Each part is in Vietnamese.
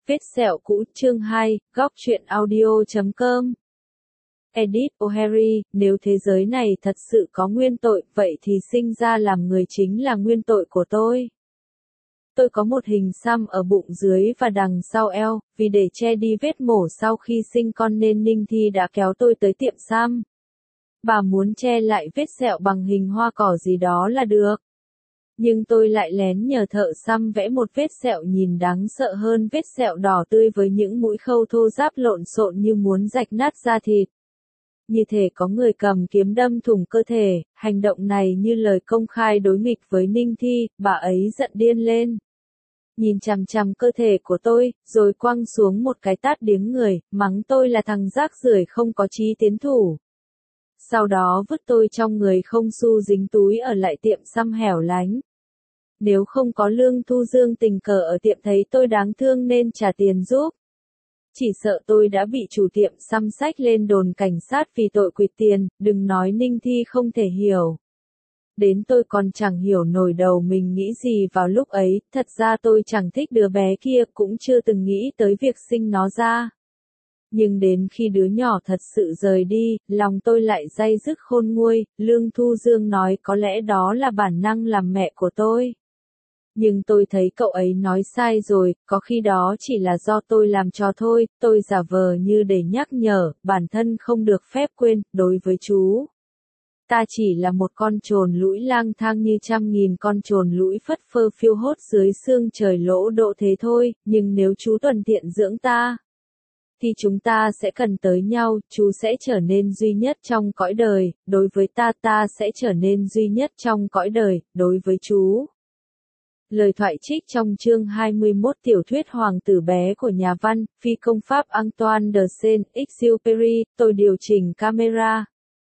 Vết sẹo cũ chương 2, góc truyện audio.com. Edith O'Harry, nếu thế giới này thật sự có nguyên tội, vậy thì sinh ra làm người chính là nguyên tội của tôi. Tôi có một hình xăm ở bụng dưới và đằng sau eo, vì để che đi vết mổ sau khi sinh con nên Ninh Thi đã kéo tôi tới tiệm xăm. Bà muốn che lại vết sẹo bằng hình hoa cỏ gì đó là được. Nhưng tôi lại lén nhờ thợ xăm vẽ một vết sẹo nhìn đáng sợ hơn vết sẹo đỏ tươi với những mũi khâu thô ráp lộn xộn như muốn rạch nát da thịt. Như thể có người cầm kiếm đâm thủng cơ thể, hành động này như lời công khai đối nghịch với Ninh Thi, bà ấy giận điên lên. Nhìn chằm chằm cơ thể của tôi, rồi quăng xuống một cái tát điếng người, mắng tôi là thằng rác rưởi không có chí tiến thủ. Sau đó vứt tôi trong người không xu dính túi ở lại tiệm xăm hẻo lánh. Nếu không có Lương Thu Dương tình cờ ở tiệm thấy tôi đáng thương nên trả tiền giúp. Chỉ sợ tôi đã bị chủ tiệm xăm xách lên đồn cảnh sát vì tội quỵt tiền, đừng nói Ninh Thi không thể hiểu. Đến tôi còn chẳng hiểu nổi đầu mình nghĩ gì vào lúc ấy, thật ra tôi chẳng thích đứa bé kia, cũng chưa từng nghĩ tới việc sinh nó ra. Nhưng đến khi đứa nhỏ thật sự rời đi, lòng tôi lại day dứt khôn nguôi. Lương Thu Dương nói có lẽ đó là bản năng làm mẹ của tôi. Nhưng tôi thấy cậu ấy nói sai rồi, có khi đó chỉ là do tôi làm trò thôi, tôi giả vờ như để nhắc nhở, bản thân không được phép quên, đối với chú. Ta chỉ là một con trồn lũi lang thang như trăm nghìn con trồn lũi phất phơ phiêu hốt dưới sương trời lỗ độ thế thôi, nhưng nếu chú thuận tiện dưỡng ta, thì chúng ta sẽ cần tới nhau, chú sẽ trở nên duy nhất trong cõi đời, đối với ta, ta sẽ trở nên duy nhất trong cõi đời, đối với chú. Lời thoại trích trong chương 21 tiểu thuyết Hoàng tử bé của nhà văn, phi công Pháp Antoine de Saint-Exupéry. Tôi điều chỉnh camera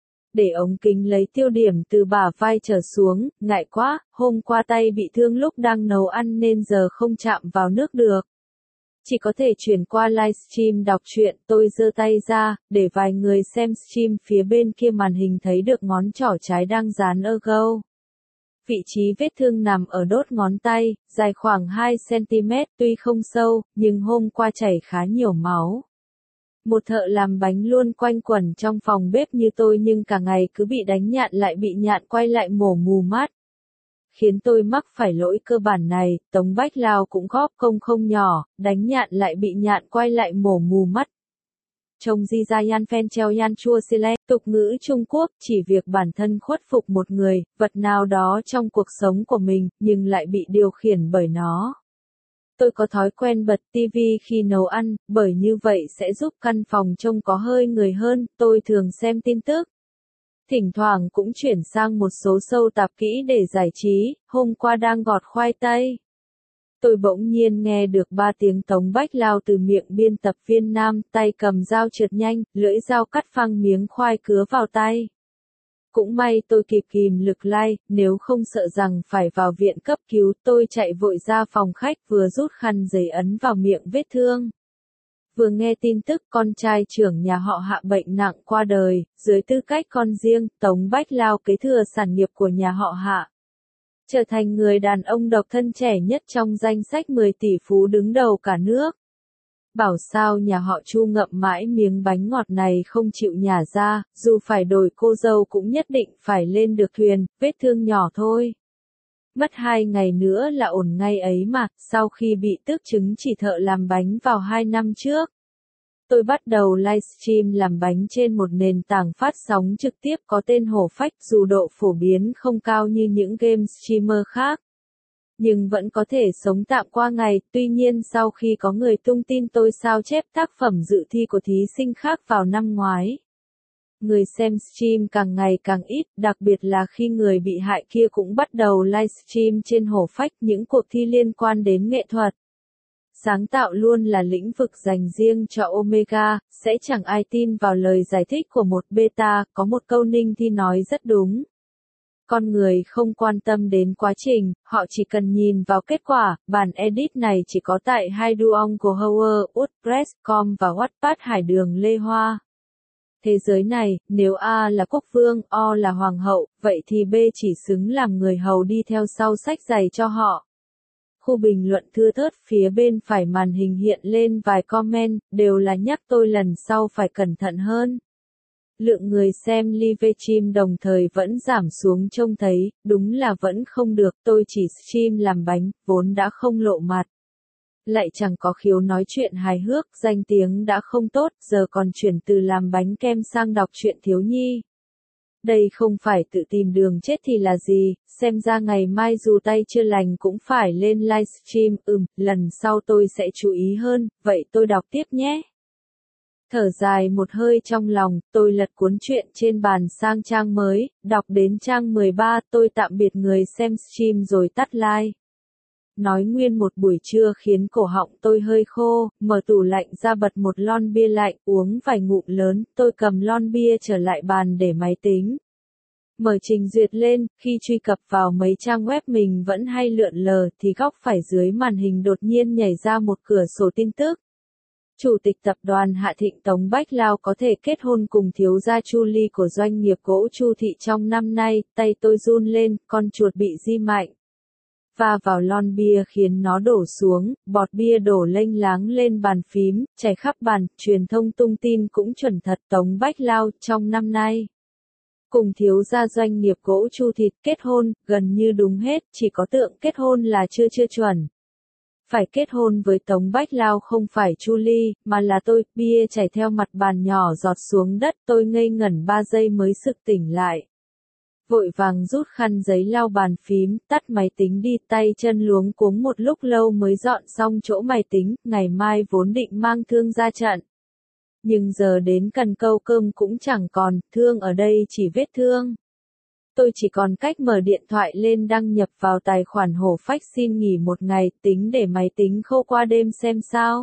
để ống kính lấy tiêu điểm từ bả vai trở xuống, ngại quá, hôm qua tay bị thương lúc đang nấu ăn nên giờ không chạm vào nước được. Chỉ có thể chuyển qua livestream đọc truyện, tôi giơ tay ra, để vài người xem stream phía bên kia màn hình thấy được ngón trỏ trái đang dán ở gâu. Vị trí vết thương nằm ở đốt ngón tay, dài khoảng 2 cm, tuy không sâu, nhưng hôm qua chảy khá nhiều máu. Một thợ làm bánh luôn quanh quẩn trong phòng bếp như tôi nhưng cả ngày cứ bị đánh nhạn lại bị nhạn quay lại mổ mù mắt. Khiến tôi mắc phải lỗi cơ bản này, Tống Bách Lao cũng góp công không nhỏ, đánh nhạn lại bị nhạn quay lại mổ mù mắt. Trông di ra yan phen treo yan chua xê le, tục ngữ Trung Quốc, chỉ việc bản thân khuất phục một người, vật nào đó trong cuộc sống của mình, nhưng lại bị điều khiển bởi nó. Tôi có thói quen bật TV khi nấu ăn, bởi như vậy sẽ giúp căn phòng trông có hơi người hơn, tôi thường xem tin tức. Thỉnh thoảng cũng chuyển sang một số show tạp kỹ để giải trí, hôm qua đang gọt khoai tây. Tôi bỗng nhiên nghe được 3 tiếng Tống Bách Lao từ miệng biên tập viên nam, tay cầm dao trượt nhanh, lưỡi dao cắt phăng miếng khoai cứa vào tay. Cũng may tôi kịp kìm lực like, nếu không sợ rằng phải vào viện cấp cứu, tôi chạy vội ra phòng khách vừa rút khăn giấy ấn vào miệng vết thương. Vừa nghe tin tức con trai trưởng nhà họ Hạ bệnh nặng qua đời, dưới tư cách con riêng, Tống Bách Lao kế thừa sản nghiệp của nhà họ Hạ. Trở thành người đàn ông độc thân trẻ nhất trong danh sách 10 tỷ phú đứng đầu cả nước. Bảo sao nhà họ Chu ngậm mãi miếng bánh ngọt này không chịu nhả ra, dù phải đổi cô dâu cũng nhất định phải lên được thuyền, vết thương nhỏ thôi. Mất 2 ngày nữa là ổn ngay ấy mà, sau khi bị tước chứng chỉ thợ làm bánh vào 2 năm trước. Tôi bắt đầu livestream làm bánh trên một nền tảng phát sóng trực tiếp có tên Hổ Phách, dù độ phổ biến không cao như những game streamer khác. Nhưng vẫn có thể sống tạm qua ngày, tuy nhiên sau khi có người tung tin tôi sao chép tác phẩm dự thi của thí sinh khác vào năm ngoái. Người xem stream càng ngày càng ít, đặc biệt là khi người bị hại kia cũng bắt đầu livestream trên Hổ Phách những cuộc thi liên quan đến nghệ thuật. Sáng tạo luôn là lĩnh vực dành riêng cho Omega, sẽ chẳng ai tin vào lời giải thích của một beta, có một câu Ninh Thi nói rất đúng. Con người không quan tâm đến quá trình, họ chỉ cần nhìn vào kết quả. Bản edit này chỉ có tại Haiduong của Howard, WordPress.com và Wattpad Hải Đường Lê Hoa. Thế giới này, nếu A là quốc vương, O là hoàng hậu, vậy thì B chỉ xứng làm người hầu đi theo sau xách giày cho họ. khu bình luận thưa thớt, phía bên phải màn hình hiện lên vài comment, đều là nhắc tôi lần sau phải cẩn thận hơn. Lượng người xem livestream đồng thời vẫn giảm xuống, trông thấy, đúng là vẫn không được, tôi chỉ stream làm bánh, vốn đã không lộ mặt. Lại chẳng có khiếu nói chuyện hài hước, danh tiếng đã không tốt, giờ còn chuyển từ làm bánh kem sang đọc truyện thiếu nhi. Đây không phải tự tìm đường chết thì là gì, xem ra ngày mai dù tay chưa lành cũng phải lên livestream, lần sau tôi sẽ chú ý hơn, vậy tôi đọc tiếp nhé. Thở dài một hơi trong lòng, tôi lật cuốn truyện trên bàn sang trang mới, đọc đến trang 13, tôi tạm biệt người xem stream rồi tắt like. Nói nguyên một buổi trưa khiến cổ họng tôi hơi khô, mở tủ lạnh ra bật một lon bia lạnh, uống vài ngụm lớn, tôi cầm lon bia trở lại bàn để máy tính. Mở trình duyệt lên, khi truy cập vào mấy trang web mình vẫn hay lượn lờ thì góc phải dưới màn hình đột nhiên nhảy ra một cửa sổ tin tức. Chủ tịch tập đoàn Hạ Thịnh Tống Bách Lao có thể kết hôn cùng thiếu gia Chu Ly của doanh nghiệp gỗ Chu Thị trong năm nay, tay tôi run lên, con chuột bị di mạnh. Va vào lon bia khiến nó đổ xuống, bọt bia đổ lênh láng lên bàn phím, chảy khắp bàn, truyền thông tung tin cũng chuẩn thật, Tống Bách Lao trong năm nay. Cùng thiếu gia doanh nghiệp gỗ Chu Thị kết hôn, gần như đúng hết, chỉ có tượng kết hôn là chưa chuẩn. Phải kết hôn với Tống Bách Lao không phải Chu Ly, mà là tôi, bia chảy theo mặt bàn nhỏ giọt xuống đất, tôi ngây ngẩn 3 giây mới sực tỉnh lại. Vội vàng rút khăn giấy lau bàn phím, tắt máy tính đi, tay chân luống cuống một lúc lâu mới dọn xong chỗ máy tính, ngày mai vốn định mang thương ra trận. Nhưng giờ đến cần câu cơm cũng chẳng còn, thương ở đây chỉ vết thương. Tôi chỉ còn cách mở điện thoại lên đăng nhập vào tài khoản hổ phách xin nghỉ một ngày, tính để máy tính khô qua đêm xem sao.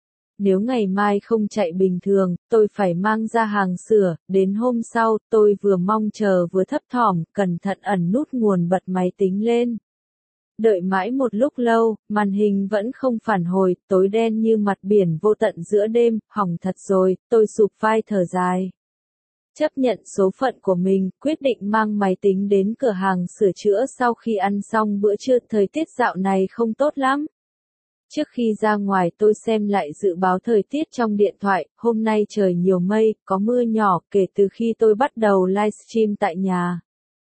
Nếu ngày mai không chạy bình thường, tôi phải mang ra hàng sửa, đến hôm sau, tôi vừa mong chờ vừa thấp thỏm, cẩn thận ẩn nút nguồn bật máy tính lên. Đợi mãi một lúc lâu, màn hình vẫn không phản hồi, tối đen như mặt biển vô tận giữa đêm, hỏng thật rồi, tôi sụp vai thở dài. Chấp nhận số phận của mình, quyết định mang máy tính đến cửa hàng sửa chữa sau khi ăn xong bữa trưa, thời tiết dạo này không tốt lắm. Trước khi ra ngoài tôi xem lại dự báo thời tiết trong điện thoại, hôm nay trời nhiều mây, có mưa nhỏ, kể từ khi tôi bắt đầu livestream tại nhà.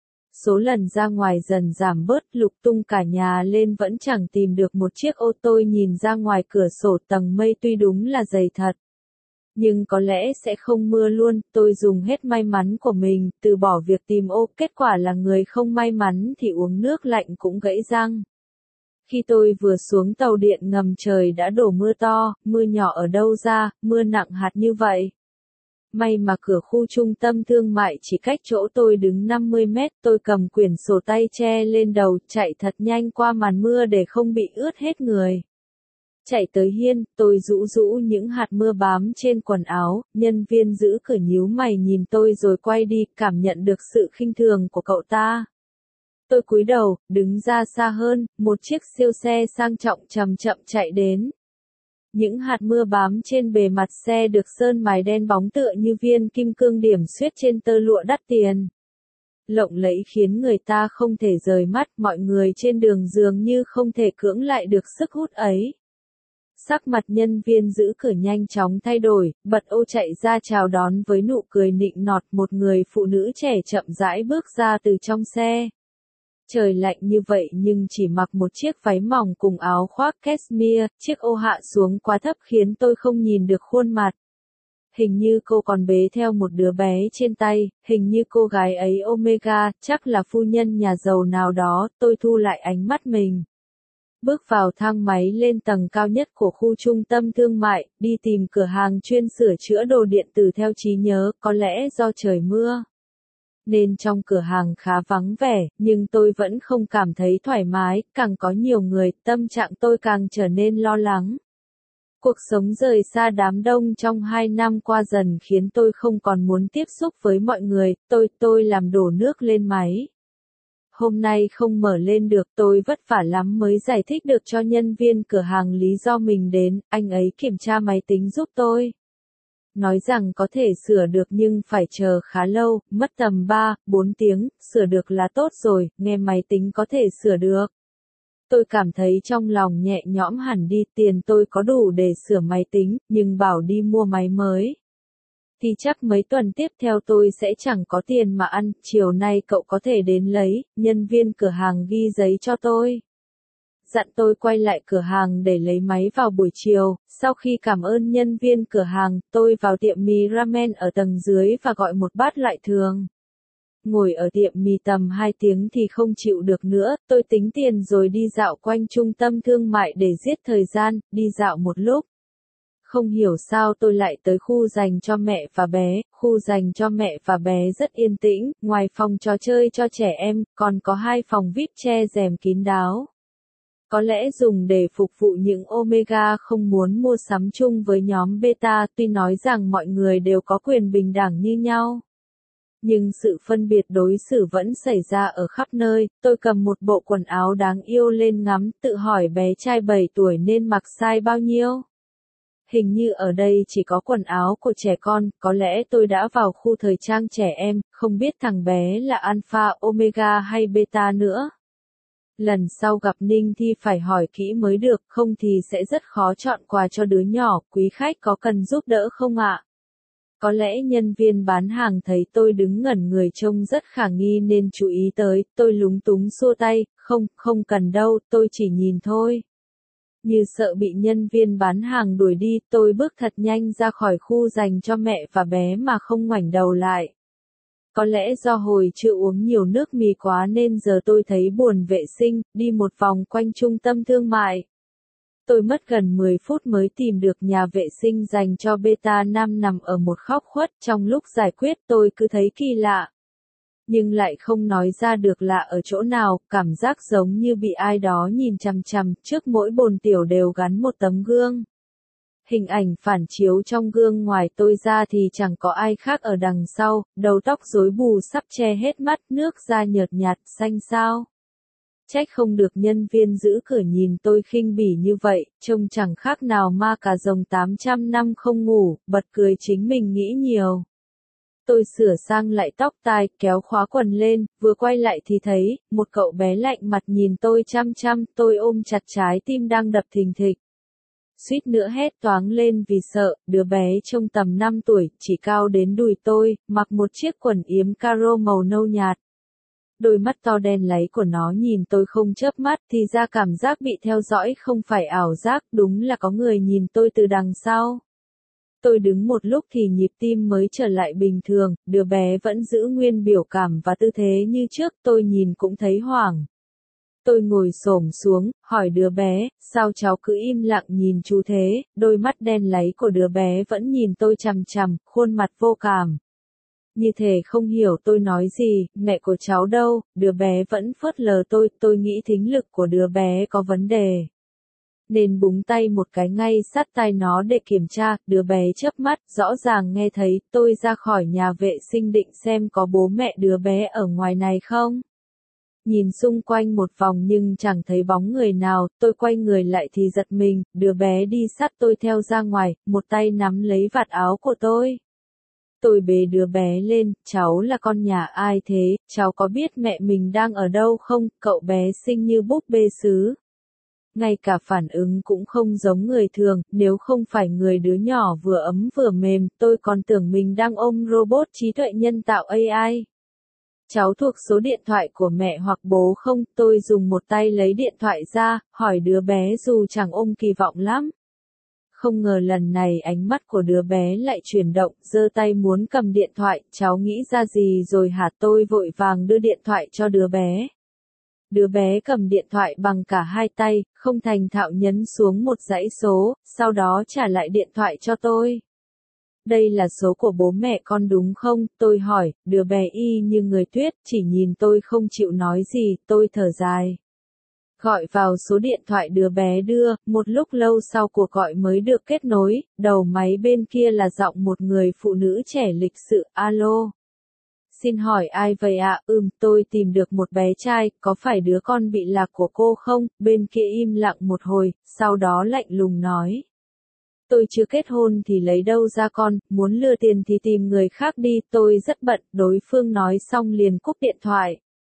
Số lần ra ngoài dần giảm bớt, lục tung cả nhà lên vẫn chẳng tìm được một chiếc ô tô, nhìn ra ngoài cửa sổ tầng mây tuy đúng là dày thật. Nhưng có lẽ sẽ không mưa luôn, tôi dùng hết may mắn của mình, từ bỏ việc tìm ô, kết quả là người không may mắn thì uống nước lạnh cũng gãy răng. Khi tôi vừa xuống tàu điện ngầm trời đã đổ mưa to, mưa nhỏ ở đâu ra, mưa nặng hạt như vậy. May mà cửa khu trung tâm thương mại chỉ cách chỗ tôi đứng 50 mét, tôi cầm quyển sổ tay che lên đầu, chạy thật nhanh qua màn mưa để không bị ướt hết người. Chạy tới hiên, tôi rũ những hạt mưa bám trên quần áo, nhân viên giữ cửa nhíu mày nhìn tôi rồi quay đi, cảm nhận được sự khinh thường của cậu ta. Tôi cúi đầu, đứng ra xa hơn, một chiếc siêu xe sang trọng chậm chậm chạy đến. Những hạt mưa bám trên bề mặt xe được sơn mài đen bóng tựa như viên kim cương điểm xuyết trên tơ lụa đắt tiền. Lộng lẫy khiến người ta không thể rời mắt, mọi người trên đường dường như không thể cưỡng lại được sức hút ấy. Sắc mặt nhân viên giữ cửa nhanh chóng thay đổi, bật ô chạy ra chào đón với nụ cười nịnh nọt, một người phụ nữ trẻ chậm rãi bước ra từ trong xe. Trời lạnh như vậy nhưng chỉ mặc một chiếc váy mỏng cùng áo khoác cashmere, chiếc ô hạ xuống quá thấp khiến tôi không nhìn được khuôn mặt. Hình như cô còn bế theo một đứa bé trên tay, hình như cô gái ấy Omega, chắc là phu nhân nhà giàu nào đó, tôi thu lại ánh mắt mình. Bước vào thang máy lên tầng cao nhất của khu trung tâm thương mại, đi tìm cửa hàng chuyên sửa chữa đồ điện tử theo trí nhớ, có lẽ do trời mưa. Nên trong cửa hàng khá vắng vẻ, nhưng tôi vẫn không cảm thấy thoải mái, càng có nhiều người, tâm trạng tôi càng trở nên lo lắng. Cuộc sống rời xa đám đông trong 2 năm qua dần khiến tôi không còn muốn tiếp xúc với mọi người, tôi làm đổ nước lên máy. Hôm nay không mở lên được, tôi vất vả lắm mới giải thích được cho nhân viên cửa hàng lý do mình đến, anh ấy kiểm tra máy tính giúp tôi. Nói rằng có thể sửa được nhưng phải chờ khá lâu, mất tầm 3-4 tiếng, sửa được là tốt rồi, nghe máy tính có thể sửa được. Tôi cảm thấy trong lòng nhẹ nhõm hẳn đi, tiền tôi có đủ để sửa máy tính, nhưng bảo đi mua máy mới thì chắc mấy tuần tiếp theo tôi sẽ chẳng có tiền mà ăn, chiều nay cậu có thể đến lấy, nhân viên cửa hàng ghi giấy cho tôi. Dặn tôi quay lại cửa hàng để lấy máy vào buổi chiều, sau khi cảm ơn nhân viên cửa hàng, tôi vào tiệm mì ramen ở tầng dưới và gọi một bát loại thường. Ngồi ở tiệm mì tầm 2 tiếng thì không chịu được nữa, tôi tính tiền rồi đi dạo quanh trung tâm thương mại để giết thời gian, đi dạo một lúc. Không hiểu sao tôi lại tới khu dành cho mẹ và bé, khu dành cho mẹ và bé rất yên tĩnh, ngoài phòng trò chơi cho trẻ em, còn có 2 phòng VIP che rèm kín đáo. Có lẽ dùng để phục vụ những Omega không muốn mua sắm chung với nhóm Beta, tuy nói rằng mọi người đều có quyền bình đẳng như nhau. Nhưng sự phân biệt đối xử vẫn xảy ra ở khắp nơi, tôi cầm một bộ quần áo đáng yêu lên ngắm, tự hỏi bé trai 7 tuổi nên mặc size bao nhiêu. Hình như ở đây chỉ có quần áo của trẻ con, có lẽ tôi đã vào khu thời trang trẻ em, không biết thằng bé là Alpha, Omega hay Beta nữa. Lần sau gặp Ninh thì phải hỏi kỹ mới được, không thì sẽ rất khó chọn quà cho đứa nhỏ, quý khách có cần giúp đỡ không ạ? Có lẽ nhân viên bán hàng thấy tôi đứng ngẩn người trông rất khả nghi nên chú ý tới, tôi lúng túng xua tay, không cần đâu, tôi chỉ nhìn thôi. Như sợ bị nhân viên bán hàng đuổi đi, tôi bước thật nhanh ra khỏi khu dành cho mẹ và bé mà không ngoảnh đầu lại. Có lẽ do hồi trưa uống nhiều nước mì quá nên giờ tôi thấy buồn vệ sinh, đi một vòng quanh trung tâm thương mại. Tôi mất gần 10 phút mới tìm được nhà vệ sinh dành cho Beta Nam nằm ở một góc khuất, trong lúc giải quyết tôi cứ thấy kỳ lạ. Nhưng lại không nói ra được lạ ở chỗ nào, cảm giác giống như bị ai đó nhìn chằm chằm, trước mỗi bồn tiểu đều gắn một tấm gương. Hình ảnh phản chiếu trong gương ngoài tôi ra thì chẳng có ai khác ở đằng sau, đầu tóc rối bù sắp che hết mắt, nước da nhợt nhạt, xanh xao. Trách không được nhân viên giữ cửa nhìn tôi khinh bỉ như vậy, trông chẳng khác nào ma cà rồng 800 năm không ngủ, bật cười chính mình nghĩ nhiều. Tôi sửa sang lại tóc tai, kéo khóa quần lên, vừa quay lại thì thấy, một cậu bé lạnh mặt nhìn tôi chăm chăm, tôi ôm chặt trái tim đang đập thình thịch. Suýt nữa hét toáng lên vì sợ, đứa bé trông tầm 5 tuổi, chỉ cao đến đùi tôi, mặc một chiếc quần yếm caro màu nâu nhạt. Đôi mắt to đen láy của nó nhìn tôi không chớp mắt, thì ra cảm giác bị theo dõi không phải ảo giác, đúng là có người nhìn tôi từ đằng sau. Tôi đứng một lúc thì nhịp tim mới trở lại bình thường, đứa bé vẫn giữ nguyên biểu cảm và tư thế như trước, tôi nhìn cũng thấy hoảng. Tôi ngồi xổm xuống, hỏi đứa bé, sao cháu cứ im lặng nhìn chú thế, đôi mắt đen láy của đứa bé vẫn nhìn tôi chằm chằm, khuôn mặt vô cảm. Như thể không hiểu tôi nói gì, mẹ của cháu đâu, đứa bé vẫn phớt lờ tôi nghĩ thính lực của đứa bé có vấn đề. Nên búng tay một cái ngay sát tai nó để kiểm tra, đứa bé chớp mắt, rõ ràng nghe thấy, tôi ra khỏi nhà vệ sinh định xem có bố mẹ đứa bé ở ngoài này không. Nhìn xung quanh một vòng nhưng chẳng thấy bóng người nào, tôi quay người lại thì giật mình, đứa bé đi sát tôi theo ra ngoài, một tay nắm lấy vạt áo của tôi. Tôi bế đứa bé lên, cháu là con nhà ai thế, cháu có biết mẹ mình đang ở đâu không, cậu bé xinh như búp bê sứ. Ngay cả phản ứng cũng không giống người thường, nếu không phải người đứa nhỏ vừa ấm vừa mềm, tôi còn tưởng mình đang ôm robot trí tuệ nhân tạo AI. Cháu thuộc số điện thoại của mẹ hoặc bố không, tôi dùng một tay lấy điện thoại ra, hỏi đứa bé dù chẳng ôm kỳ vọng lắm. Không ngờ lần này ánh mắt của đứa bé lại chuyển động, giơ tay muốn cầm điện thoại, cháu nghĩ ra gì rồi hả, tôi vội vàng đưa điện thoại cho đứa bé. Đứa bé cầm điện thoại bằng cả hai tay, không thành thạo nhấn xuống một dãy số, sau đó trả lại điện thoại cho tôi. Đây là số của bố mẹ con đúng không? Tôi hỏi, đứa bé y như người tuyết, chỉ nhìn tôi không chịu nói gì, tôi thở dài. Gọi vào số điện thoại đứa bé đưa, một lúc lâu sau cuộc gọi mới được kết nối, đầu máy bên kia là giọng một người phụ nữ trẻ lịch sự, alo. Xin hỏi ai vậy ạ? Tôi tìm được một bé trai, có phải đứa con bị lạc của cô không? Bên kia im lặng một hồi, sau đó lạnh lùng nói. Tôi chưa kết hôn thì lấy đâu ra con, muốn lừa tiền thì tìm người khác đi, tôi rất bận, đối phương nói xong liền cúp điện thoại.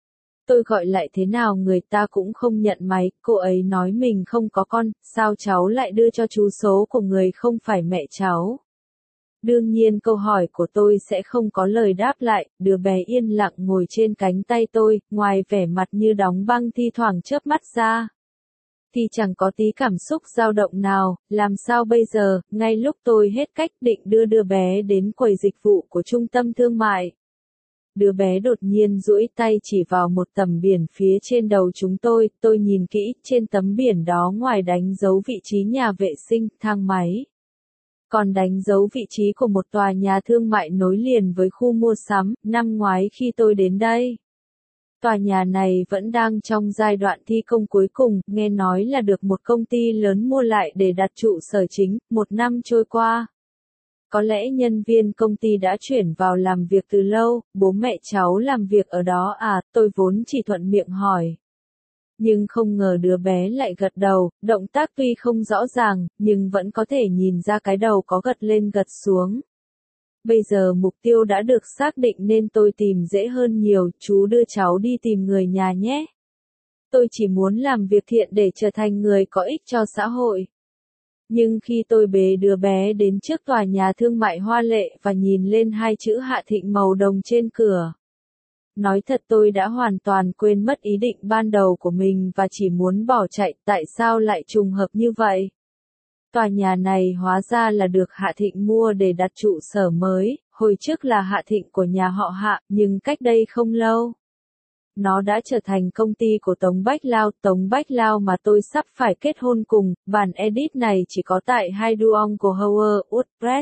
Tôi gọi lại thế nào người ta cũng không nhận máy, cô ấy nói mình không có con, sao cháu lại đưa cho chú số của người không phải mẹ cháu. Đương nhiên câu hỏi của tôi sẽ không có lời đáp lại, đứa bé yên lặng ngồi trên cánh tay tôi, ngoài vẻ mặt như đóng băng thi thoảng chớp mắt ra. Thì chẳng có tí cảm xúc dao động nào, làm sao bây giờ, ngay lúc tôi hết cách định đưa đứa bé đến quầy dịch vụ của trung tâm thương mại. Đứa bé đột nhiên duỗi tay chỉ vào một tấm biển phía trên đầu chúng tôi nhìn kỹ, trên tấm biển đó ngoài đánh dấu vị trí nhà vệ sinh, thang máy. Còn đánh dấu vị trí của một tòa nhà thương mại nối liền với khu mua sắm, năm ngoái khi tôi đến đây. Tòa nhà này vẫn đang trong giai đoạn thi công cuối cùng, nghe nói là được một công ty lớn mua lại để đặt trụ sở chính, một năm trôi qua. Có lẽ nhân viên công ty đã chuyển vào làm việc từ lâu, bố mẹ cháu làm việc ở đó à, tôi vốn chỉ thuận miệng hỏi. Nhưng không ngờ đứa bé lại gật đầu, động tác tuy không rõ ràng, nhưng vẫn có thể nhìn ra cái đầu có gật lên gật xuống. Bây giờ mục tiêu đã được xác định nên tôi tìm dễ hơn nhiều, chú đưa cháu đi tìm người nhà nhé. Tôi chỉ muốn làm việc thiện để trở thành người có ích cho xã hội. Nhưng khi tôi bế đứa bé đến trước tòa nhà thương mại hoa lệ và nhìn lên hai chữ Hạ Thịnh màu đồng trên cửa. Nói thật tôi đã hoàn toàn quên mất ý định ban đầu của mình và chỉ muốn bỏ chạy, tại sao lại trùng hợp như vậy? Tòa nhà này hóa ra là được Hạ Thịnh mua để đặt trụ sở mới, hồi trước là Hạ Thịnh của nhà họ Hạ, nhưng cách đây không lâu. Nó đã trở thành công ty của Tống Bách Lao mà tôi sắp phải kết hôn cùng, bản edit này chỉ có tại hai Duong của Howard WordPress.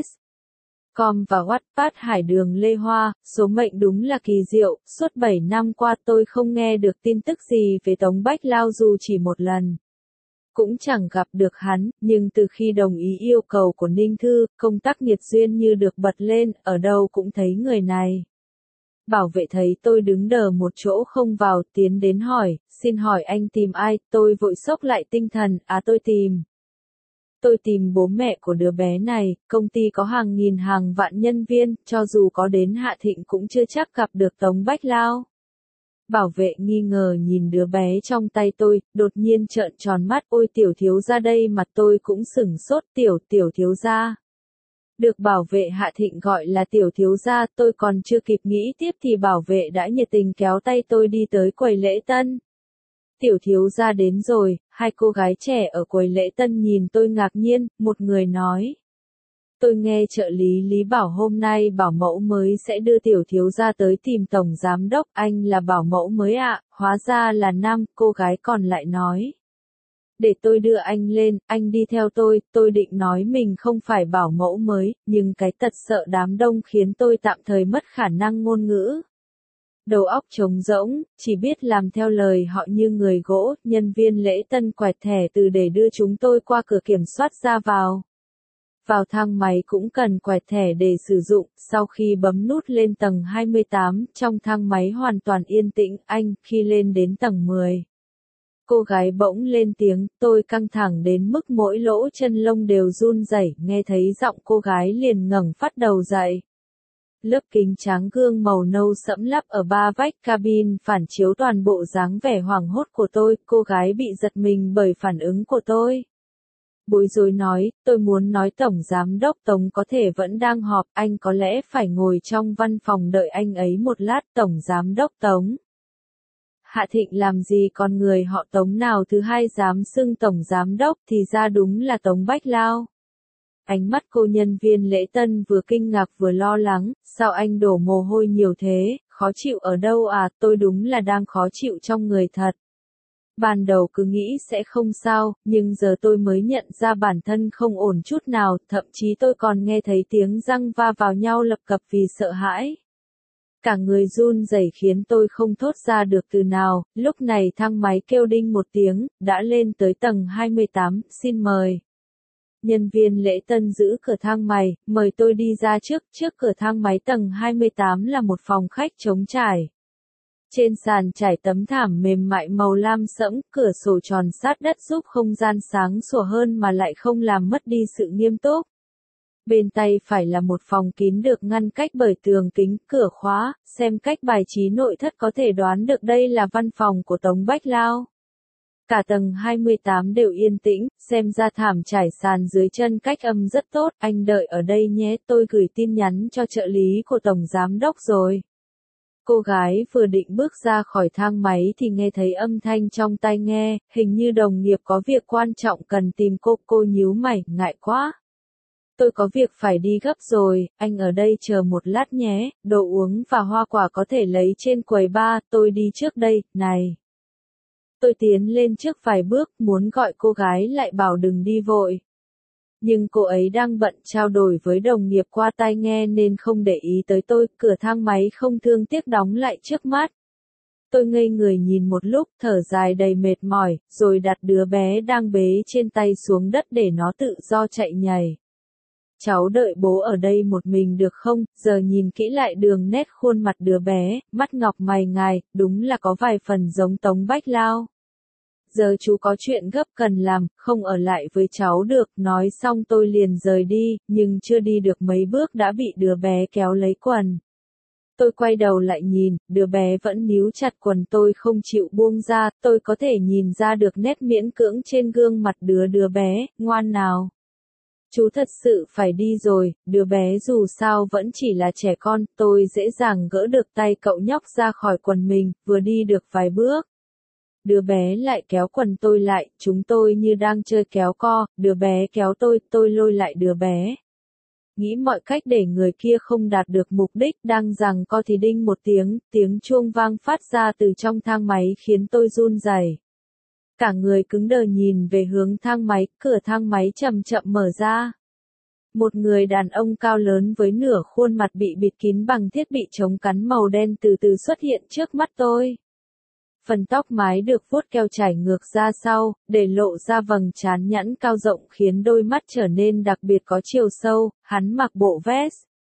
Com và Wattpad Hải Đường Lê Hoa, số mệnh đúng là kỳ diệu, suốt 7 năm qua tôi không nghe được tin tức gì về Tống Bách Lao dù chỉ một lần. Cũng chẳng gặp được hắn, nhưng từ khi đồng ý yêu cầu của Ninh Thư, công tác nghiệt duyên như được bật lên, ở đâu cũng thấy người này. Bảo vệ thấy tôi đứng đờ một chỗ không vào, tiến đến hỏi, xin hỏi anh tìm ai, tôi vội xốc lại tinh thần, tôi tìm bố mẹ của đứa bé này, công ty có hàng nghìn hàng vạn nhân viên, cho dù có đến Hạ Thịnh cũng chưa chắc gặp được Tống Bách Lao. Bảo vệ nghi ngờ nhìn đứa bé trong tay tôi, đột nhiên trợn tròn mắt, ôi tiểu thiếu gia đây, mặt tôi cũng sửng sốt, tiểu thiếu gia. Được bảo vệ Hạ Thịnh gọi là tiểu thiếu gia, tôi còn chưa kịp nghĩ tiếp thì bảo vệ đã nhiệt tình kéo tay tôi đi tới quầy lễ tân. Tiểu thiếu gia đến rồi, hai cô gái trẻ ở quầy lễ tân nhìn tôi ngạc nhiên, một người nói. Tôi nghe trợ lý Lý bảo hôm nay bảo mẫu mới sẽ đưa tiểu thiếu gia tới tìm tổng giám đốc, anh là bảo mẫu mới ạ, hóa ra là nam, cô gái còn lại nói. Để tôi đưa anh lên, anh đi theo tôi định nói mình không phải bảo mẫu mới, nhưng cái tật sợ đám đông khiến tôi tạm thời mất khả năng ngôn ngữ. Đầu óc trống rỗng, chỉ biết làm theo lời họ như người gỗ, nhân viên lễ tân quẹt thẻ từ để đưa chúng tôi qua cửa kiểm soát ra vào. Vào thang máy cũng cần quẹt thẻ để sử dụng, sau khi bấm nút lên tầng 28, trong thang máy hoàn toàn yên tĩnh, khi lên đến tầng 10. Cô gái bỗng lên tiếng, tôi căng thẳng đến mức mỗi lỗ chân lông đều run rẩy, nghe thấy giọng cô gái liền ngẩng phát đầu dậy. Lớp kính tráng gương màu nâu sẫm lắp ở ba vách cabin phản chiếu toàn bộ dáng vẻ hoảng hốt của tôi, cô gái bị giật mình bởi phản ứng của tôi. Bối rối nói, tôi muốn nói tổng giám đốc Tống có thể vẫn đang họp, anh có lẽ phải ngồi trong văn phòng đợi anh ấy một lát, tổng giám đốc Tống. Hạ Thịnh làm gì còn người họ Tống nào thứ hai dám xưng tổng giám đốc thì ra đúng là Tống Bách Lao. Ánh mắt cô nhân viên lễ tân vừa kinh ngạc vừa lo lắng, sao anh đổ mồ hôi nhiều thế, khó chịu ở đâu à, tôi đúng là đang khó chịu trong người thật. Ban đầu cứ nghĩ sẽ không sao, nhưng giờ tôi mới nhận ra bản thân không ổn chút nào, thậm chí tôi còn nghe thấy tiếng răng va vào nhau lập cập vì sợ hãi. Cả người run rẩy khiến tôi không thốt ra được từ nào, lúc này thang máy kêu đinh một tiếng, đã lên tới tầng 28, xin mời. Nhân viên lễ tân giữ cửa thang máy, mời tôi đi ra trước cửa thang máy tầng 28 là một phòng khách trống trải. Trên sàn trải tấm thảm mềm mại màu lam sẫm, cửa sổ tròn sát đất giúp không gian sáng sủa hơn mà lại không làm mất đi sự nghiêm túc. Bên tay phải là một phòng kín được ngăn cách bởi tường kính, cửa khóa, xem cách bài trí nội thất có thể đoán được đây là văn phòng của Tống Bách Lao. Cả tầng 28 đều yên tĩnh, xem ra thảm trải sàn dưới chân cách âm rất tốt, anh đợi ở đây nhé, tôi gửi tin nhắn cho trợ lý của Tổng Giám Đốc rồi. Cô gái vừa định bước ra khỏi thang máy thì nghe thấy âm thanh trong tai nghe, hình như đồng nghiệp có việc quan trọng cần tìm cô nhíu mày, ngại quá. Tôi có việc phải đi gấp rồi, anh ở đây chờ một lát nhé, đồ uống và hoa quả có thể lấy trên quầy bar, tôi đi trước đây, này. Tôi tiến lên trước vài bước, muốn gọi cô gái lại bảo đừng đi vội. Nhưng cô ấy đang bận trao đổi với đồng nghiệp qua tai nghe nên không để ý tới tôi, cửa thang máy không thương tiếc đóng lại trước mắt. Tôi ngây người nhìn một lúc, thở dài đầy mệt mỏi, rồi đặt đứa bé đang bế trên tay xuống đất để nó tự do chạy nhảy. Cháu đợi bố ở đây một mình được không? Giờ nhìn kỹ lại đường nét khuôn mặt đứa bé, mắt ngọc mày ngài, đúng là có vài phần giống Tống Bách Lao. Giờ chú có chuyện gấp cần làm, không ở lại với cháu được, nói xong tôi liền rời đi, nhưng chưa đi được mấy bước đã bị đứa bé kéo lấy quần. Tôi quay đầu lại nhìn, đứa bé vẫn níu chặt quần tôi không chịu buông ra, tôi có thể nhìn ra được nét miễn cưỡng trên gương mặt đứa bé, ngoan nào. Chú thật sự phải đi rồi, đứa bé dù sao vẫn chỉ là trẻ con, tôi dễ dàng gỡ được tay cậu nhóc ra khỏi quần mình, vừa đi được vài bước. Đứa bé lại kéo quần tôi lại, chúng tôi như đang chơi kéo co, đứa bé kéo tôi lôi lại đứa bé. Nghĩ mọi cách để người kia không đạt được mục đích, đang giằng co thì đinh một tiếng chuông vang phát ra từ trong thang máy khiến tôi run rẩy. Cả người cứng đờ nhìn về hướng thang máy, cửa thang máy chậm chậm mở ra. Một người đàn ông cao lớn với nửa khuôn mặt bị bịt kín bằng thiết bị chống cắn màu đen từ từ xuất hiện trước mắt tôi. Phần tóc mái được vuốt keo chảy ngược ra sau, để lộ ra vầng trán nhẵn cao rộng khiến đôi mắt trở nên đặc biệt có chiều sâu, hắn mặc bộ vest.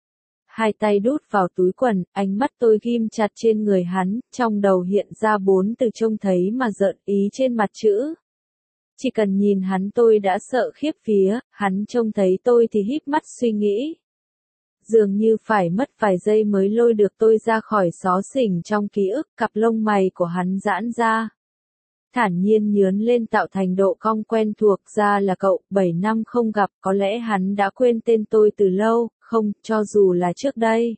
Hai tay đút vào túi quần, ánh mắt tôi ghim chặt trên người hắn, trong đầu hiện ra 4 từ trông thấy mà rợn ý trên mặt chữ. Chỉ cần nhìn hắn tôi đã sợ khiếp vía, hắn trông thấy tôi thì híp mắt suy nghĩ. Dường như phải mất vài giây mới lôi được tôi ra khỏi xó xỉnh trong ký ức, cặp lông mày của hắn giãn ra. Thản nhiên nhướn lên tạo thành độ cong quen thuộc, ra là cậu, 7 năm không gặp, có lẽ hắn đã quên tên tôi từ lâu, không, cho dù là trước đây.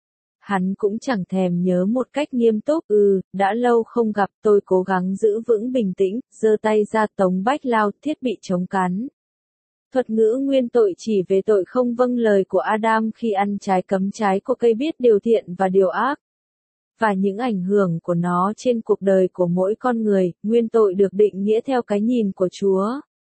Hắn cũng chẳng thèm nhớ một cách nghiêm túc, đã lâu không gặp, tôi cố gắng giữ vững bình tĩnh, giơ tay ra Tống Bách Lao, thiết bị chống cắn. Thuật ngữ nguyên tội chỉ về tội không vâng lời của Adam khi ăn trái cấm trái của cây biết điều thiện và điều ác. Và những ảnh hưởng của nó trên cuộc đời của mỗi con người, nguyên tội được định nghĩa theo cái nhìn của Chúa.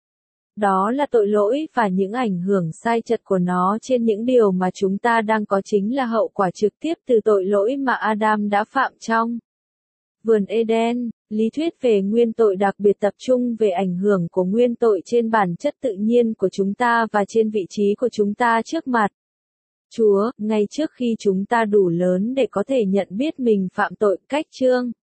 Đó là tội lỗi và những ảnh hưởng sai chật của nó trên những điều mà chúng ta đang có chính là hậu quả trực tiếp từ tội lỗi mà Adam đã phạm trong vườn Eden. Lý thuyết về nguyên tội đặc biệt tập trung về ảnh hưởng của nguyên tội trên bản chất tự nhiên của chúng ta và trên vị trí của chúng ta trước mặt Chúa, ngay trước khi chúng ta đủ lớn để có thể nhận biết mình phạm tội. Cách chương